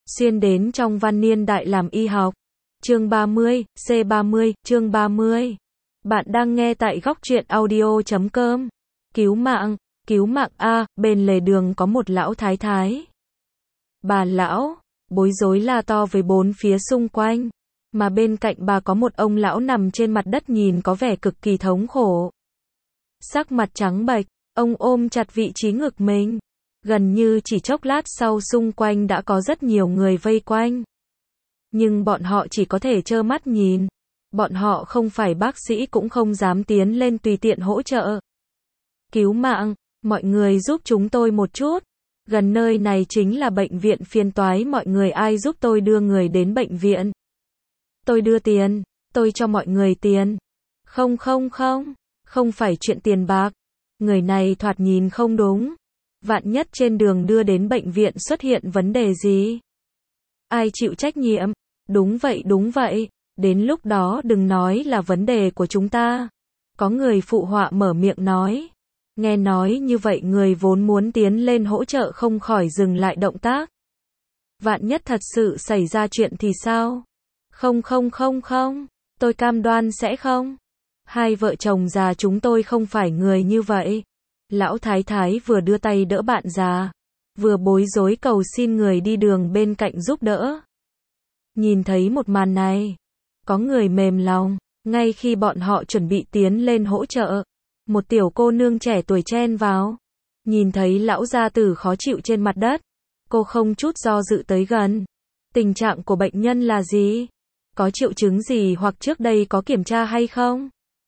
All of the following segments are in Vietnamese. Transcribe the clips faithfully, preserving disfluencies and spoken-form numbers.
Xuyên đến trong văn niên đại làm y học. Chương ba mươi, C ba mươi, chương ba mươi. Bạn đang nghe tại góc truyện audio chấm com. Cứu mạng, cứu mạng a, bên lề đường có một lão thái thái. Bà lão, bối rối la to với bốn phía xung quanh. Mà bên cạnh bà có một ông lão nằm trên mặt đất nhìn có vẻ cực kỳ thống khổ. Sắc mặt trắng bệch, ông ôm chặt vị trí ngực mình. Gần như chỉ chốc lát sau xung quanh đã có rất nhiều người vây quanh. Nhưng bọn họ chỉ có thể trơ mắt nhìn. Bọn họ không phải bác sĩ cũng không dám tiến lên tùy tiện hỗ trợ. Cứu mạng, mọi người giúp chúng tôi một chút. Gần nơi này chính là bệnh viện phiền toái, mọi người ai giúp tôi đưa người đến bệnh viện. Tôi đưa tiền, tôi cho mọi người tiền. Không không không, không phải chuyện tiền bạc. Người này thoạt nhìn không đúng. Vạn nhất trên đường đưa đến bệnh viện xuất hiện vấn đề gì? Ai chịu trách nhiệm? Đúng vậy đúng vậy, đến lúc đó đừng nói là vấn đề của chúng ta. Có người phụ họa mở miệng nói. Nghe nói như vậy người vốn muốn tiến lên hỗ trợ không khỏi dừng lại động tác. Vạn nhất thật sự xảy ra chuyện thì sao? Không không không không, tôi cam đoan sẽ không. Hai vợ chồng già chúng tôi không phải người như vậy. Lão thái thái vừa đưa tay đỡ bạn già, vừa bối rối cầu xin người đi đường bên cạnh giúp đỡ. Nhìn thấy một màn này, có người mềm lòng, ngay khi bọn họ chuẩn bị tiến lên hỗ trợ, một tiểu cô nương trẻ tuổi chen vào. Nhìn thấy lão gia tử khó chịu trên mặt đất, cô không chút do dự tới gần. Tình trạng của bệnh nhân là gì? Có triệu chứng gì hoặc trước đây có kiểm tra hay không?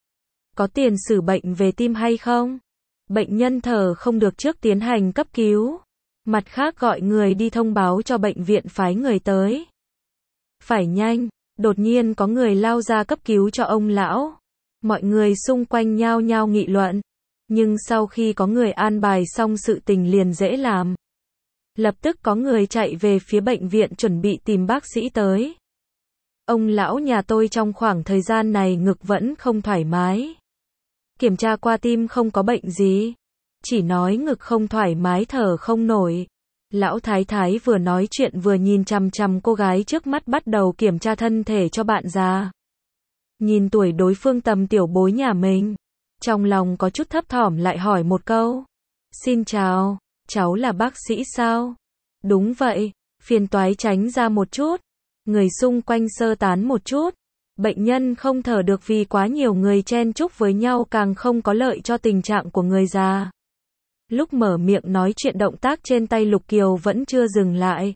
Có tiền sử bệnh về tim hay không? Bệnh nhân thở không được trước tiến hành cấp cứu. Mặt khác gọi người đi thông báo cho bệnh viện phái người tới. Phải nhanh, đột nhiên có người lao ra cấp cứu cho ông lão. Mọi người xung quanh nhao nhao nghị luận. Nhưng sau khi có người an bài xong sự tình liền dễ làm. Lập tức có người chạy về phía bệnh viện chuẩn bị tìm bác sĩ tới. Ông lão nhà tôi trong khoảng thời gian này ngực vẫn không thoải mái. Kiểm tra qua tim không có bệnh gì. Chỉ nói ngực không thoải mái thở không nổi. Lão thái thái vừa nói chuyện vừa nhìn chằm chằm cô gái trước mắt bắt đầu kiểm tra thân thể cho bạn già. Nhìn tuổi đối phương tầm tiểu bối nhà mình. Trong lòng có chút thấp thỏm lại hỏi một câu. Xin chào, cháu là bác sĩ sao? Đúng vậy, phiền toái tránh ra một chút. Người xung quanh sơ tán một chút. Bệnh nhân không thở được vì quá nhiều người chen chúc với nhau càng không có lợi cho tình trạng của người già. Lúc mở miệng nói chuyện động tác trên tay Lục Kiều vẫn chưa dừng lại.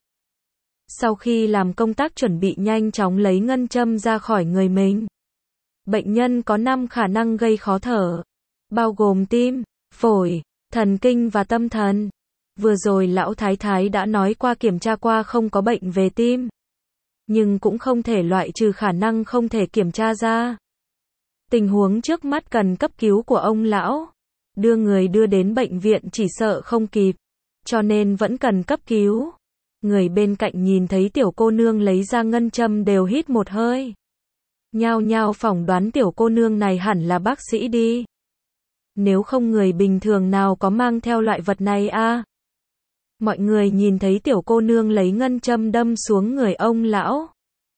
Sau khi làm công tác chuẩn bị nhanh chóng lấy ngân châm ra khỏi người mình. Bệnh nhân có năm khả năng gây khó thở. Bao gồm tim, phổi, thần kinh và tâm thần. Vừa rồi lão thái thái đã nói qua kiểm tra qua không có bệnh về tim. Nhưng cũng không thể loại trừ khả năng không thể kiểm tra ra. Tình huống trước mắt cần cấp cứu của ông lão. Đưa người đưa đến bệnh viện chỉ sợ không kịp. Cho nên vẫn cần cấp cứu. Người bên cạnh nhìn thấy tiểu cô nương lấy ra ngân châm đều hít một hơi. Nhao nhao phỏng đoán tiểu cô nương này hẳn là bác sĩ đi. Nếu không người bình thường nào có mang theo loại vật này a? À? Mọi người nhìn thấy tiểu cô nương lấy ngân châm đâm xuống người ông lão.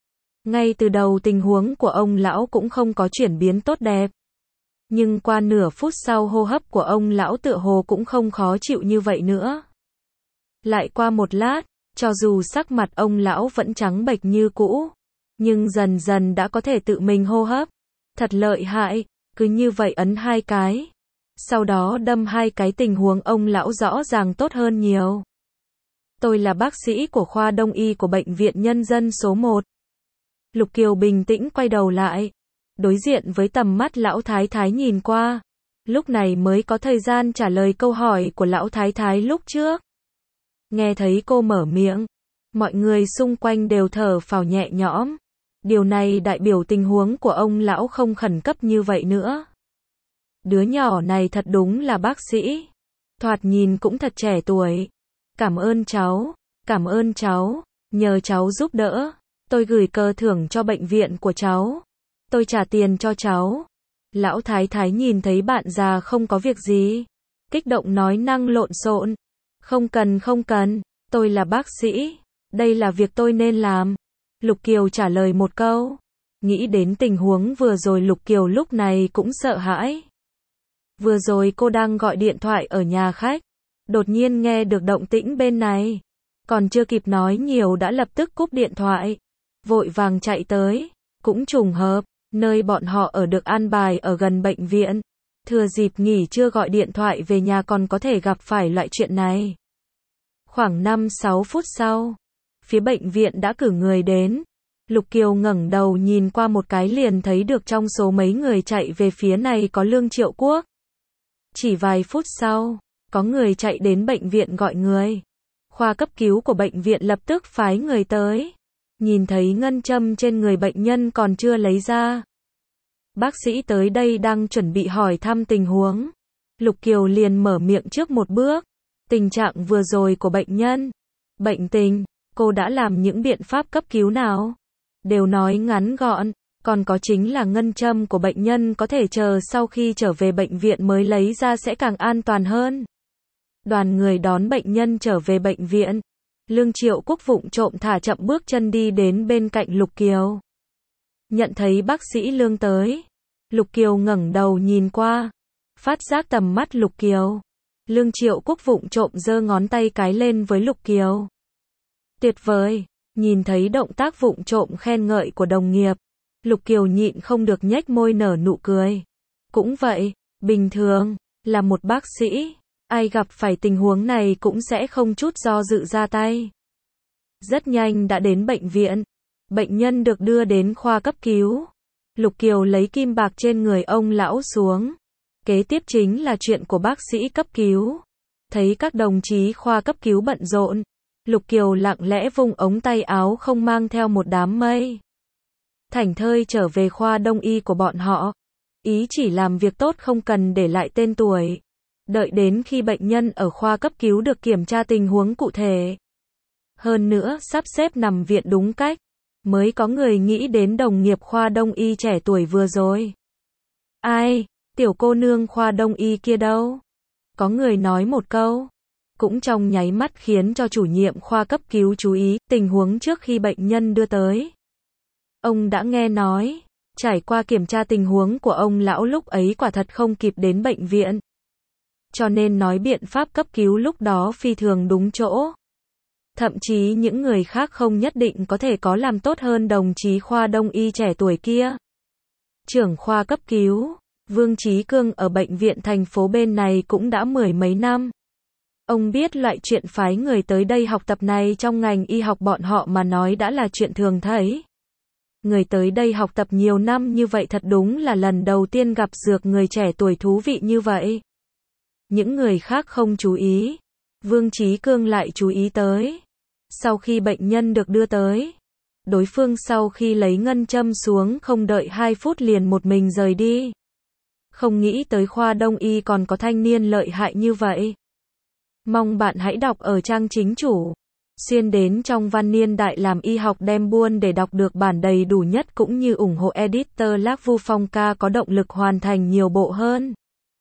Ngay từ đầu tình huống của ông lão cũng không có chuyển biến tốt đẹp. Nhưng qua nửa phút sau hô hấp của ông lão tựa hồ cũng không khó chịu như vậy nữa. Lại qua một lát, cho dù sắc mặt ông lão vẫn trắng bệch như cũ, nhưng dần dần đã có thể tự mình hô hấp. Thật lợi hại, cứ như vậy ấn hai cái. Sau đó đâm hai cái tình huống ông lão rõ ràng tốt hơn nhiều. Tôi là bác sĩ của khoa đông y của bệnh viện nhân dân số một. Lục Kiều bình tĩnh quay đầu lại. Đối diện với tầm mắt lão thái thái nhìn qua. Lúc này mới có thời gian trả lời câu hỏi của lão thái thái lúc trước. Nghe thấy cô mở miệng. Mọi người xung quanh đều thở phào nhẹ nhõm. Điều này đại biểu tình huống của ông lão không khẩn cấp như vậy nữa. Đứa nhỏ này thật đúng là bác sĩ. Thoạt nhìn cũng thật trẻ tuổi. Cảm ơn cháu, cảm ơn cháu, nhờ cháu giúp đỡ. Tôi gửi cờ thưởng cho bệnh viện của cháu. Tôi trả tiền cho cháu. Lão thái thái nhìn thấy bạn già không có việc gì. Kích động nói năng lộn xộn. Không cần không cần, tôi là bác sĩ. Đây là việc tôi nên làm. Lục Kiều trả lời một câu. Nghĩ đến tình huống vừa rồi Lục Kiều lúc này cũng sợ hãi. Vừa rồi cô đang gọi điện thoại ở nhà khách. Đột nhiên nghe được động tĩnh bên này. Còn chưa kịp nói nhiều đã lập tức cúp điện thoại. Vội vàng chạy tới. Cũng trùng hợp, nơi bọn họ ở được an bài ở gần bệnh viện. Thừa dịp nghỉ trưa gọi điện thoại về nhà còn có thể gặp phải loại chuyện này. Khoảng năm sáu phút sau, phía bệnh viện đã cử người đến. Lục Kiều ngẩng đầu nhìn qua một cái liền thấy được trong số mấy người chạy về phía này có Lương Triệu Quốc. Chỉ vài phút sau, có người chạy đến bệnh viện gọi người. Khoa cấp cứu của bệnh viện lập tức phái người tới. Nhìn thấy ngân châm trên người bệnh nhân còn chưa lấy ra. Bác sĩ tới đây đang chuẩn bị hỏi thăm tình huống. Lục Kiều liền mở miệng trước một bước. Tình trạng vừa rồi của bệnh nhân. Bệnh tình, cô đã làm những biện pháp cấp cứu nào? Đều nói ngắn gọn. Còn có chính là ngân châm của bệnh nhân có thể chờ sau khi trở về bệnh viện mới lấy ra sẽ càng an toàn hơn. Đoàn người đón bệnh nhân trở về bệnh viện. Lương Triệu Quốc vụng trộm thả chậm bước chân đi đến bên cạnh Lục Kiều. Nhận thấy bác sĩ Lương tới. Lục Kiều ngẩng đầu nhìn qua. Phát giác tầm mắt Lục Kiều. Lương Triệu Quốc vụng trộm giơ ngón tay cái lên với Lục Kiều. Tuyệt vời. Nhìn thấy động tác vụng trộm khen ngợi của đồng nghiệp. Lục Kiều nhịn không được nhếch môi nở nụ cười. Cũng vậy, bình thường, là một bác sĩ. Ai gặp phải tình huống này cũng sẽ không chút do dự ra tay. Rất nhanh đã đến bệnh viện. Bệnh nhân được đưa đến khoa cấp cứu. Lục Kiều lấy kim bạc trên người ông lão xuống. Kế tiếp chính là chuyện của bác sĩ cấp cứu. Thấy các đồng chí khoa cấp cứu bận rộn. Lục Kiều lặng lẽ vung ống tay áo không mang theo một đám mây. Thảnh thơi trở về khoa đông y của bọn họ. Ý chỉ làm việc tốt không cần để lại tên tuổi. Đợi đến khi bệnh nhân ở khoa cấp cứu được kiểm tra tình huống cụ thể. Hơn nữa sắp xếp nằm viện đúng cách. Mới có người nghĩ đến đồng nghiệp khoa đông y trẻ tuổi vừa rồi. Ai, tiểu cô nương khoa đông y kia đâu? Có người nói một câu. Cũng trong nháy mắt khiến cho chủ nhiệm khoa cấp cứu chú ý tình huống trước khi bệnh nhân đưa tới. Ông đã nghe nói. Trải qua kiểm tra tình huống của ông lão lúc ấy quả thật không kịp đến bệnh viện. Cho nên nói biện pháp cấp cứu lúc đó phi thường đúng chỗ. Thậm chí những người khác không nhất định có thể có làm tốt hơn đồng chí khoa đông y trẻ tuổi kia. Trưởng khoa cấp cứu, Vương Chí Cương ở bệnh viện thành phố bên này cũng đã mười mấy năm. Ông biết loại chuyện phái người tới đây học tập này trong ngành y học bọn họ mà nói đã là chuyện thường thấy. Người tới đây học tập nhiều năm như vậy thật đúng là lần đầu tiên gặp dược người trẻ tuổi thú vị như vậy. Những người khác không chú ý. Vương Chí Cương lại chú ý tới. Sau khi bệnh nhân được đưa tới. Đối phương sau khi lấy ngân châm xuống không đợi hai phút liền một mình rời đi. Không nghĩ tới khoa đông y còn có thanh niên lợi hại như vậy. Mong bạn hãy đọc ở trang chính chủ. Xuyên đến trong văn niên đại làm y học đem buôn để đọc được bản đầy đủ nhất cũng như ủng hộ editor Lạc Vu Phong ca có động lực hoàn thành nhiều bộ hơn.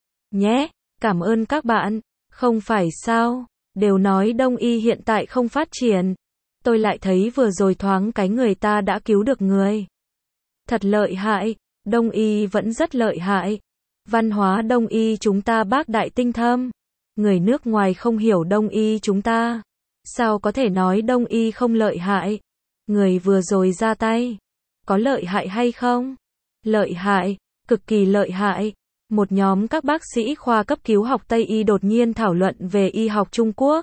Nhé, cảm ơn các bạn. Không phải sao, đều nói đông y hiện tại không phát triển. Tôi lại thấy vừa rồi thoáng cái người ta đã cứu được người. Thật lợi hại, đông y vẫn rất lợi hại. Văn hóa đông y chúng ta bác đại tinh thâm. Người nước ngoài không hiểu đông y chúng ta. Sao có thể nói đông y không lợi hại? Người vừa rồi ra tay. Có lợi hại hay không? Lợi hại, cực kỳ lợi hại. Một nhóm các bác sĩ khoa cấp cứu học Tây y đột nhiên thảo luận về y học Trung Quốc.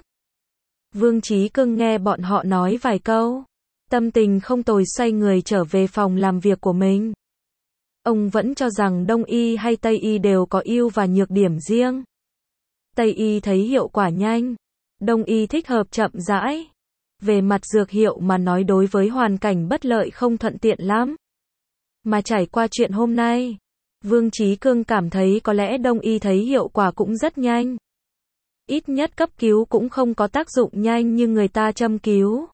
Vương Chí Cương nghe bọn họ nói vài câu. Tâm tình không tồi xoay người trở về phòng làm việc của mình. Ông vẫn cho rằng Đông y hay Tây y đều có ưu và nhược điểm riêng. Tây y thấy hiệu quả nhanh. Đông y thích hợp chậm rãi. Về mặt dược hiệu mà nói đối với hoàn cảnh bất lợi không thuận tiện lắm. Mà trải qua chuyện hôm nay, Vương Chí Cương cảm thấy có lẽ Đông y thấy hiệu quả cũng rất nhanh. Ít nhất cấp cứu cũng không có tác dụng nhanh như người ta châm cứu.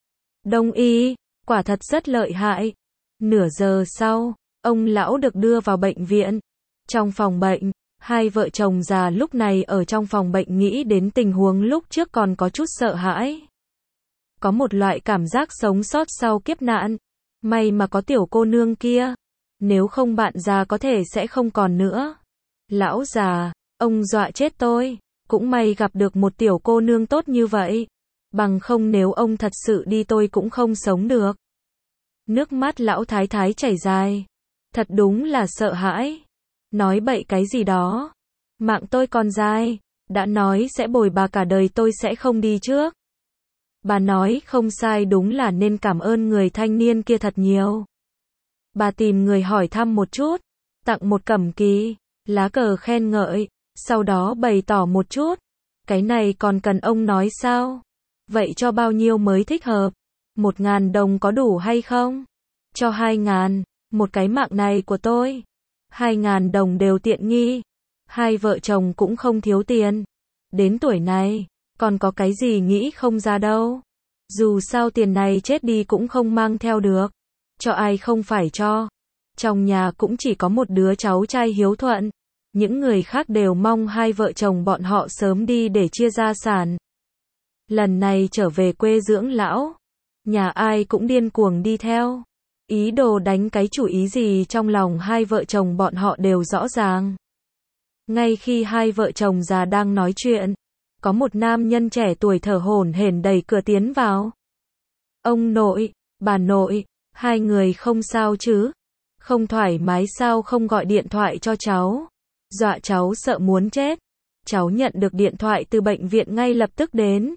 Đông y, quả thật rất lợi hại. Nửa giờ sau, ông lão được đưa vào bệnh viện. Trong phòng bệnh, hai vợ chồng già lúc này ở trong phòng bệnh nghĩ đến tình huống lúc trước còn có chút sợ hãi. có một loại cảm giác sống sót sau kiếp nạn. May mà có tiểu cô nương kia, nếu không bạn già có thể sẽ không còn nữa. Lão già, ông dọa chết tôi, cũng may gặp được một tiểu cô nương tốt như vậy, bằng không nếu ông thật sự đi tôi cũng không sống được. Nước mắt lão thái thái chảy dài, thật đúng là sợ hãi, nói bậy cái gì đó, mạng tôi còn dài, đã nói sẽ bồi bà cả đời tôi sẽ không đi trước. Bà nói không sai, đúng là nên cảm ơn người thanh niên kia thật nhiều. Bà tìm người hỏi thăm một chút, tặng một cẩm kỳ, lá cờ khen ngợi, sau đó bày tỏ một chút. Cái này còn cần ông nói sao? Vậy cho bao nhiêu mới thích hợp? Một ngàn đồng có đủ hay không? Cho hai ngàn, một cái mạng này của tôi. Hai ngàn đồng đều tiện nghi. Hai vợ chồng cũng không thiếu tiền. Đến tuổi này, còn có cái gì nghĩ không ra đâu. Dù sao tiền này chết đi cũng không mang theo được. Cho ai không phải cho. Trong nhà cũng chỉ có một đứa cháu trai hiếu thuận. Những người khác đều mong hai vợ chồng bọn họ sớm đi để chia gia sản. Lần này trở về quê dưỡng lão, nhà ai cũng điên cuồng đi theo. Ý đồ đánh cái chủ ý gì trong lòng hai vợ chồng bọn họ đều rõ ràng. Ngay khi hai vợ chồng già đang nói chuyện, có một nam nhân trẻ tuổi thở hổn hển đẩy cửa tiến vào. Ông nội, bà nội, hai người không sao chứ? Không thoải mái sao không gọi điện thoại cho cháu? Dọa cháu sợ muốn chết. Cháu nhận được điện thoại từ bệnh viện ngay lập tức đến.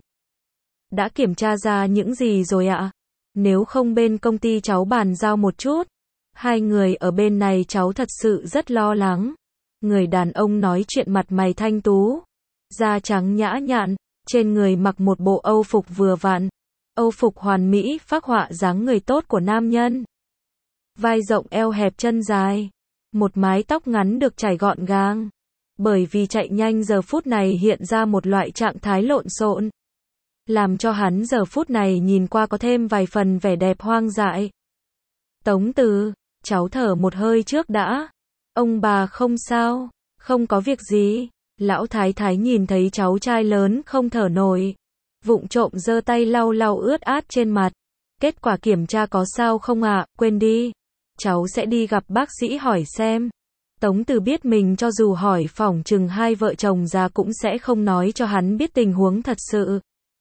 Đã kiểm tra ra những gì rồi ạ? Nếu không bên công ty cháu bàn giao một chút. Hai người ở bên này cháu thật sự rất lo lắng. Người đàn ông nói chuyện mặt mày thanh tú, da trắng nhã nhặn, trên người mặc một bộ âu phục vừa vặn. Âu phục hoàn mỹ phác họa dáng người tốt của nam nhân. Vai rộng eo hẹp chân dài. Một mái tóc ngắn được chải gọn gàng. Bởi vì chạy nhanh giờ phút này hiện ra một loại trạng thái lộn xộn. Làm cho hắn giờ phút này nhìn qua có thêm vài phần vẻ đẹp hoang dại. Tống Từ, cháu thở một hơi trước đã. Ông bà không sao, không có việc gì. Lão thái thái nhìn thấy cháu trai lớn không thở nổi. Vụng trộm giơ tay lau lau ướt át trên mặt. Kết quả kiểm tra có sao không ạ? À? Quên đi. Cháu sẽ đi gặp bác sĩ hỏi xem. Tống Từ biết mình cho dù hỏi phỏng chừng hai vợ chồng già cũng sẽ không nói cho hắn biết tình huống thật sự.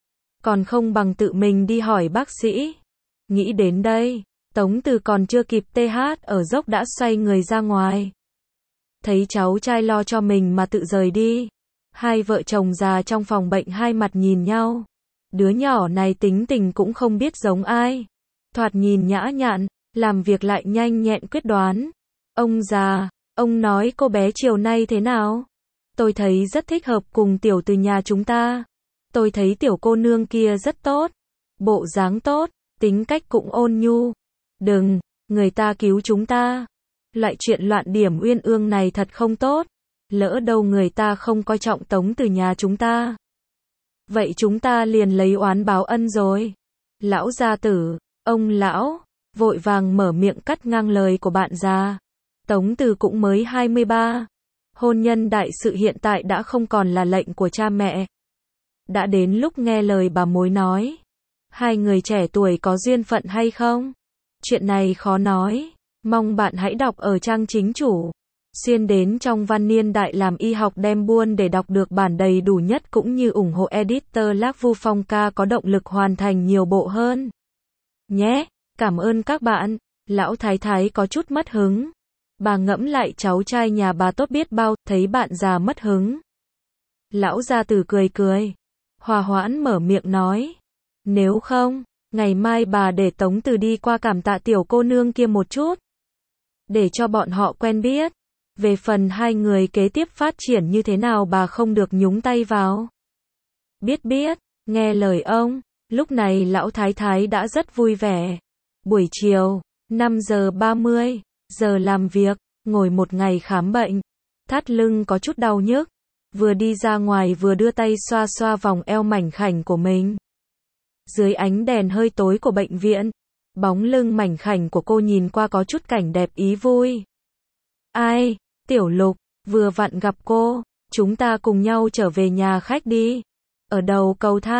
Còn không bằng tự mình đi hỏi bác sĩ. Nghĩ đến đây, Tống Từ còn chưa kịp tê hát ở dốc đã xoay người ra ngoài. Thấy cháu trai lo cho mình mà tự rời đi. Hai vợ chồng già trong phòng bệnh hai mặt nhìn nhau. Đứa nhỏ này tính tình cũng không biết giống ai. Thoạt nhìn nhã nhặn, làm việc lại nhanh nhẹn quyết đoán. Ông già, ông nói cô bé chiều nay thế nào? Tôi thấy rất thích hợp cùng tiểu từ nhà chúng ta. Tôi thấy tiểu cô nương kia rất tốt. Bộ dáng tốt, tính cách cũng ôn nhu. Đừng, người ta cứu chúng ta. Loại chuyện loạn điểm uyên ương này thật không tốt. Lỡ đâu người ta không coi trọng Tống Từ nhà chúng ta. Vậy chúng ta liền lấy oán báo ân rồi. Lão gia tử, ông lão, vội vàng mở miệng cắt ngang lời của bạn già. Tống Từ cũng mới hai mươi ba. Hôn nhân đại sự hiện tại đã không còn là lệnh của cha mẹ. Đã đến lúc nghe lời bà mối nói. Hai người trẻ tuổi có duyên phận hay không? Chuyện này khó nói. Mong bạn hãy đọc ở trang chính chủ. Xuyên đến trong văn niên đại làm y học đem buôn để đọc được bản đầy đủ nhất cũng như ủng hộ editor Lạc Vu Phong ca có động lực hoàn thành nhiều bộ hơn. Nhé, cảm ơn các bạn. Lão thái thái có chút mất hứng. Bà ngẫm lại cháu trai nhà bà tốt biết bao, thấy bạn già mất hứng. Lão gia tử cười cười. Hòa hoãn mở miệng nói. Nếu không, ngày mai bà để Tống Từ đi qua cảm tạ tiểu cô nương kia một chút. Để cho bọn họ quen biết. Về phần hai người kế tiếp phát triển như thế nào bà không được nhúng tay vào. Biết biết, nghe lời ông. Lúc này lão thái thái đã rất vui vẻ. Buổi chiều, năm giờ ba mươi, giờ làm việc, ngồi một ngày khám bệnh. Thắt lưng có chút đau nhức. Vừa đi ra ngoài vừa đưa tay xoa xoa vòng eo mảnh khảnh của mình. Dưới ánh đèn hơi tối của bệnh viện, bóng lưng mảnh khảnh của cô nhìn qua có chút cảnh đẹp ý vui. Ai, Tiểu Lục, vừa vặn gặp cô, chúng ta cùng nhau trở về nhà khách đi. Ở đầu cầu thang,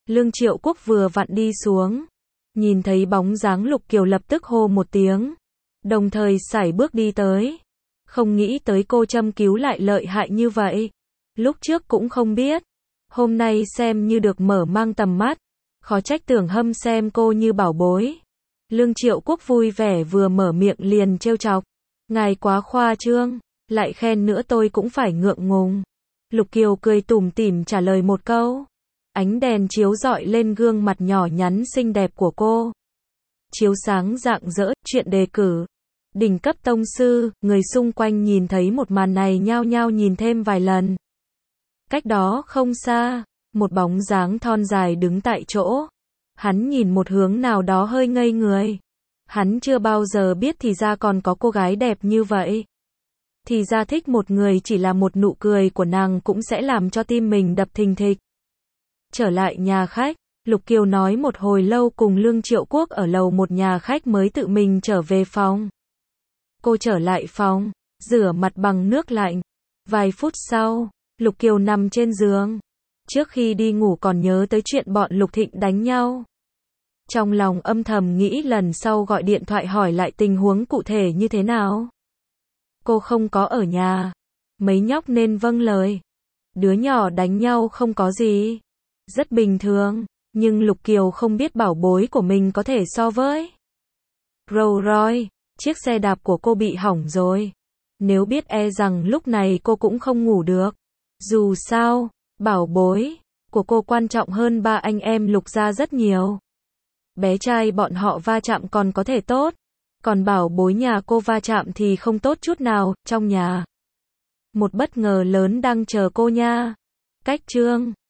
Lương Triệu Quốc vừa vặn đi xuống, nhìn thấy bóng dáng Lục Kiều lập tức hô một tiếng, đồng thời sải bước đi tới. Không nghĩ tới cô châm cứu lại lợi hại như vậy. Lúc trước cũng không biết. Hôm nay xem như được mở mang tầm mắt. Khó trách Tưởng Hâm xem cô như bảo bối. Lương Triệu Quốc vui vẻ vừa mở miệng liền trêu chọc. Ngài quá khoa trương, lại khen nữa tôi cũng phải ngượng ngùng. Lục Kiều cười tủm tỉm trả lời một câu. Ánh đèn chiếu rọi lên gương mặt nhỏ nhắn xinh đẹp của cô. Chiếu sáng rạng rỡ, chuyện đề cử. Đỉnh cấp tông sư, người xung quanh nhìn thấy một màn này nhao nhao nhìn thêm vài lần. Cách đó không xa, một bóng dáng thon dài đứng tại chỗ. Hắn nhìn một hướng nào đó hơi ngây người. Hắn chưa bao giờ biết thì ra còn có cô gái đẹp như vậy. Thì ra thích một người chỉ là một nụ cười của nàng cũng sẽ làm cho tim mình đập thình thịch. Trở lại nhà khách, Lục Kiều nói một hồi lâu cùng Lương Triệu Quốc ở lầu một nhà khách mới tự mình trở về phòng. Cô trở lại phòng, rửa mặt bằng nước lạnh. Vài phút sau, Lục Kiều nằm trên giường. Trước khi đi ngủ còn nhớ tới chuyện bọn Lục Thịnh đánh nhau. Trong lòng âm thầm nghĩ lần sau gọi điện thoại hỏi lại tình huống cụ thể như thế nào. Cô không có ở nhà. Mấy nhóc nên vâng lời. Đứa nhỏ đánh nhau không có gì. Rất bình thường. Nhưng Lục Kiều không biết bảo bối của mình có thể so với Rolls Royce. Chiếc xe đạp của cô bị hỏng rồi. Nếu biết e rằng lúc này cô cũng không ngủ được. Dù sao, bảo bối của cô quan trọng hơn ba anh em Lục gia rất nhiều. Bé trai bọn họ va chạm còn có thể tốt. Còn bảo bối nhà cô va chạm thì không tốt chút nào. Trong nhà, một bất ngờ lớn đang chờ cô nha. Cách chương